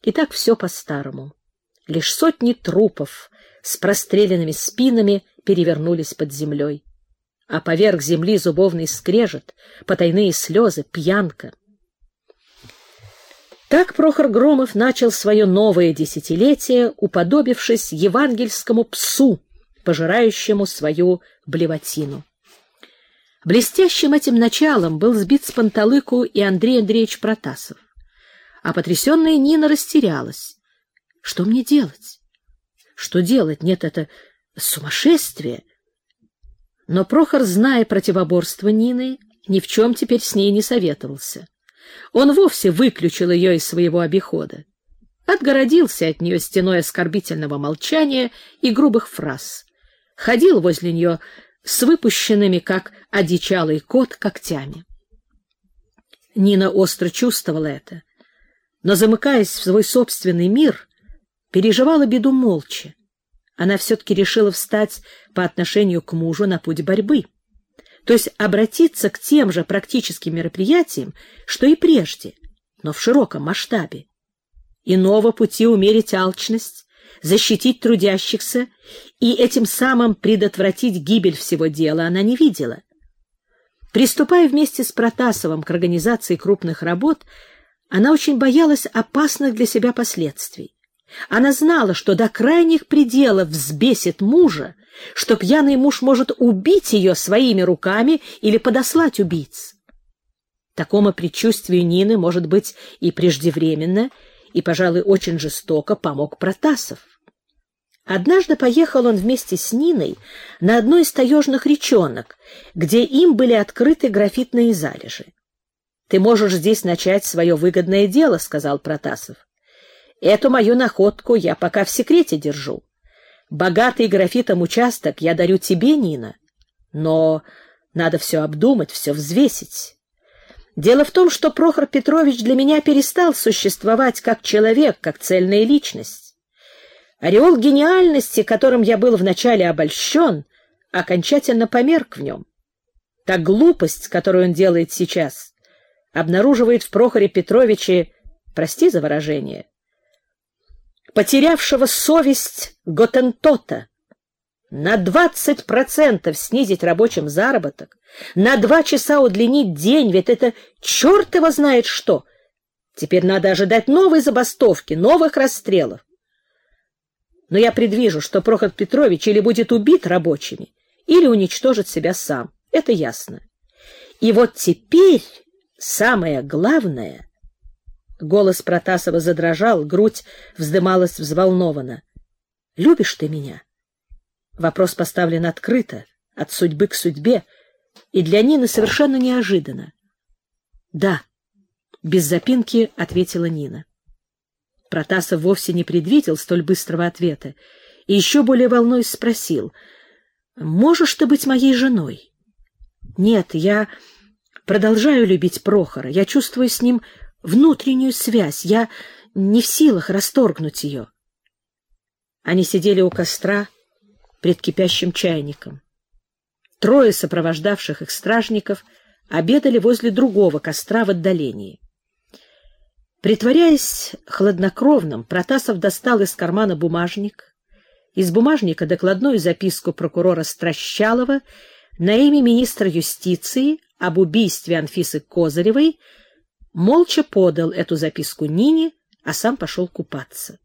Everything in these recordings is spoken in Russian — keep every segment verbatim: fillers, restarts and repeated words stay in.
И так все по-старому. Лишь сотни трупов с простреленными спинами перевернулись под землей. А поверх земли зубовный скрежет, потайные слезы, пьянка. Так Прохор Громов начал свое новое десятилетие, уподобившись евангельскому псу, пожирающему свою блевотину. Блестящим этим началом был сбит с панталыку и Андрей Андреевич Протасов. А потрясенная Нина растерялась. Что мне делать? Что делать? Нет, это сумасшествие. Но Прохор, зная противоборство Нины, ни в чем теперь с ней не советовался. Он вовсе выключил ее из своего обихода. Отгородился от нее стеной оскорбительного молчания и грубых фраз. Ходил возле нее с выпущенными, как одичалый кот, когтями. Нина остро чувствовала это, но, замыкаясь в свой собственный мир, переживала беду молча. Она все-таки решила встать по отношению к мужу на путь борьбы, то есть обратиться к тем же практическим мероприятиям, что и прежде, но в широком масштабе. Иного пути умерить алчность, защитить трудящихся и этим самым предотвратить гибель всего дела она не видела. Приступая вместе с Протасовым к организации крупных работ, она очень боялась опасных для себя последствий. Она знала, что до крайних пределов взбесит мужа, что пьяный муж может убить ее своими руками или подослать убийц. Такому предчувствию Нины, может быть, и преждевременно, и, пожалуй, очень жестоко помог Протасов. Однажды поехал он вместе с Ниной на одну из таежных речонок, где им были открыты графитные залежи. «Ты можешь здесь начать свое выгодное дело», — сказал Протасов. «Эту мою находку я пока в секрете держу. Богатый графитом участок я дарю тебе, Нина, но надо все обдумать, все взвесить. Дело в том, что Прохор Петрович для меня перестал существовать как человек, как цельная личность. Ореол гениальности, которым я был вначале обольщен, окончательно померк в нем. Та глупость, которую он делает сейчас, обнаруживает в Прохоре Петровиче, прости за выражение, потерявшего совесть готентота. На двадцать процентов снизить рабочим заработок, на два часа удлинить день, ведь это черт его знает что. Теперь надо ожидать новой забастовки, новых расстрелов. Но я предвижу, что Прохор Петрович или будет убит рабочими, или уничтожит себя сам. Это ясно. И вот теперь самое главное... Голос Протасова задрожал, грудь вздымалась взволнованно. «Любишь ты меня?» Вопрос поставлен открыто, от судьбы к судьбе, и для Нины совершенно неожиданно. «Да», — без запинки ответила Нина. Протасов вовсе не предвидел столь быстрого ответа и еще более волнуясь спросил: «Можешь ты быть моей женой?» «Нет, я продолжаю любить Прохора, я чувствую с ним внутреннюю связь, я не в силах расторгнуть ее». Они сидели у костра пред кипящим чайником. Трое сопровождавших их стражников обедали возле другого костра в отдалении. Притворяясь хладнокровным, Протасов достал из кармана бумажник, из бумажника докладную записку прокурора Стращалова на имя министра юстиции об убийстве Анфисы Козыревой, молча подал эту записку Нине, а сам пошел купаться.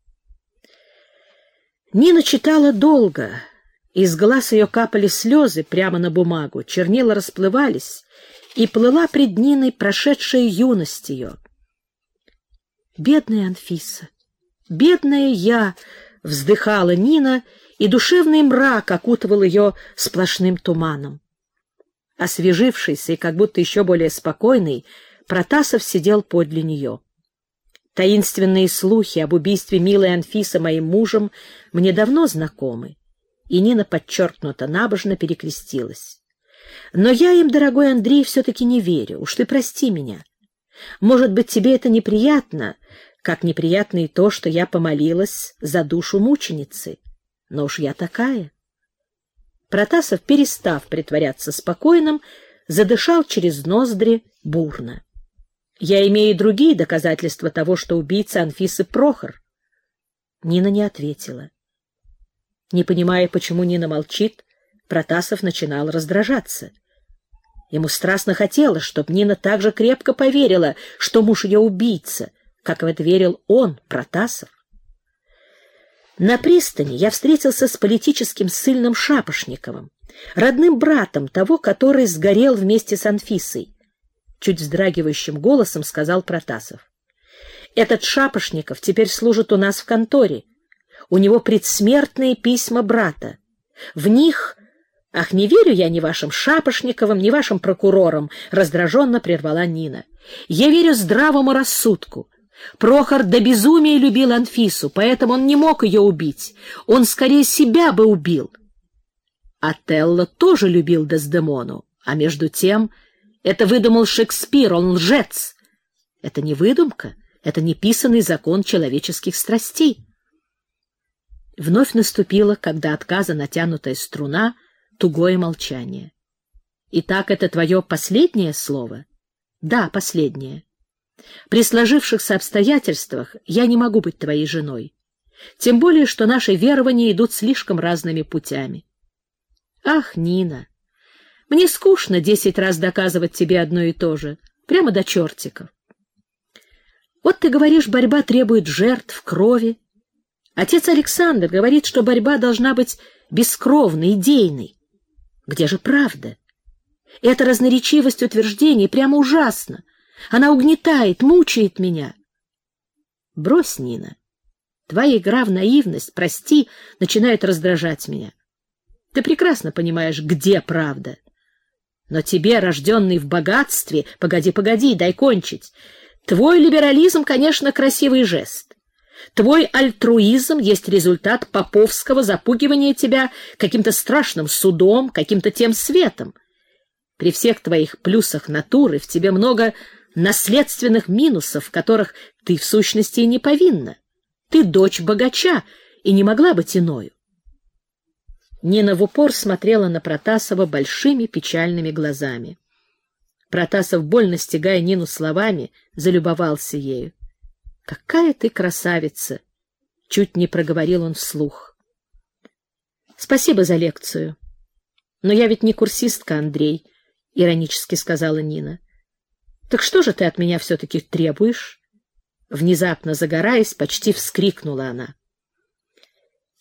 Нина читала долго, из глаз ее капали слезы прямо на бумагу, чернила расплывались, и плыла пред Ниной прошедшая юность ее. «Бедная Анфиса! Бедная я!» — вздыхала Нина, и душевный мрак окутывал ее сплошным туманом. Освежившийся и как будто еще более спокойный, Протасов сидел подле нее. Таинственные слухи об убийстве милой Анфисы моим мужем мне давно знакомы, и Нина подчеркнуто набожно перекрестилась. Но я им, дорогой Андрей, все-таки не верю, уж ты прости меня. Может быть, тебе это неприятно, как неприятно и то, что я помолилась за душу мученицы, но уж я такая. Протасов, перестав притворяться спокойным, задышал через ноздри бурно. Я имею другие доказательства того, что убийца Анфисы Прохор. Нина не ответила. Не понимая, почему Нина молчит, Протасов начинал раздражаться. Ему страстно хотелось, чтобы Нина так же крепко поверила, что муж ее убийца, как в это верил он, Протасов. На пристани я встретился с политическим ссыльным Шапошниковым, родным братом того, который сгорел вместе с Анфисой. Чуть вздрагивающим голосом сказал Протасов. Этот Шапошников теперь служит у нас в конторе. У него предсмертные письма брата. В них... Ах, не верю я ни вашим Шапошниковым, ни вашим прокурорам, раздраженно прервала Нина. Я верю здравому рассудку. Прохор до безумия любил Анфису, поэтому он не мог ее убить. Он скорее себя бы убил. Отелло тоже любил Дездемону, а между тем это выдумал Шекспир, он лжец. Это не выдумка, это неписанный закон человеческих страстей. Вновь наступило, когда отказа натянутая струна, тугое молчание. Итак, это твое последнее слово? Да, последнее. При сложившихся обстоятельствах я не могу быть твоей женой. Тем более, что наши верования идут слишком разными путями. Ах, Нина, мне скучно десять раз доказывать тебе одно и то же, прямо до чертиков. Вот ты говоришь, борьба требует жертв, крови. Отец Александр говорит, что борьба должна быть бескровной, идейной. Где же правда? Эта разноречивость утверждений прямо ужасна. Она угнетает, мучает меня. Брось, Нина. Твоя игра в наивность, прости, начинает раздражать меня. Ты прекрасно понимаешь, где правда. Но тебе, рожденный в богатстве, погоди, погоди, дай кончить. Твой либерализм, конечно, красивый жест. Твой альтруизм есть результат поповского запугивания тебя каким-то страшным судом, каким-то тем светом. При всех твоих плюсах натуры в тебе много наследственных минусов, в которых ты в сущности и не повинна. Ты дочь богача и не могла быть иною. Нина в упор смотрела на Протасова большими печальными глазами. Протасов, больно стягая Нину словами, залюбовался ею. — Какая ты красавица! — чуть не проговорил он вслух. — Спасибо за лекцию. — Но я ведь не курсистка, Андрей, — иронически сказала Нина. — Так что же ты от меня все-таки требуешь? Внезапно загораясь, почти вскрикнула она.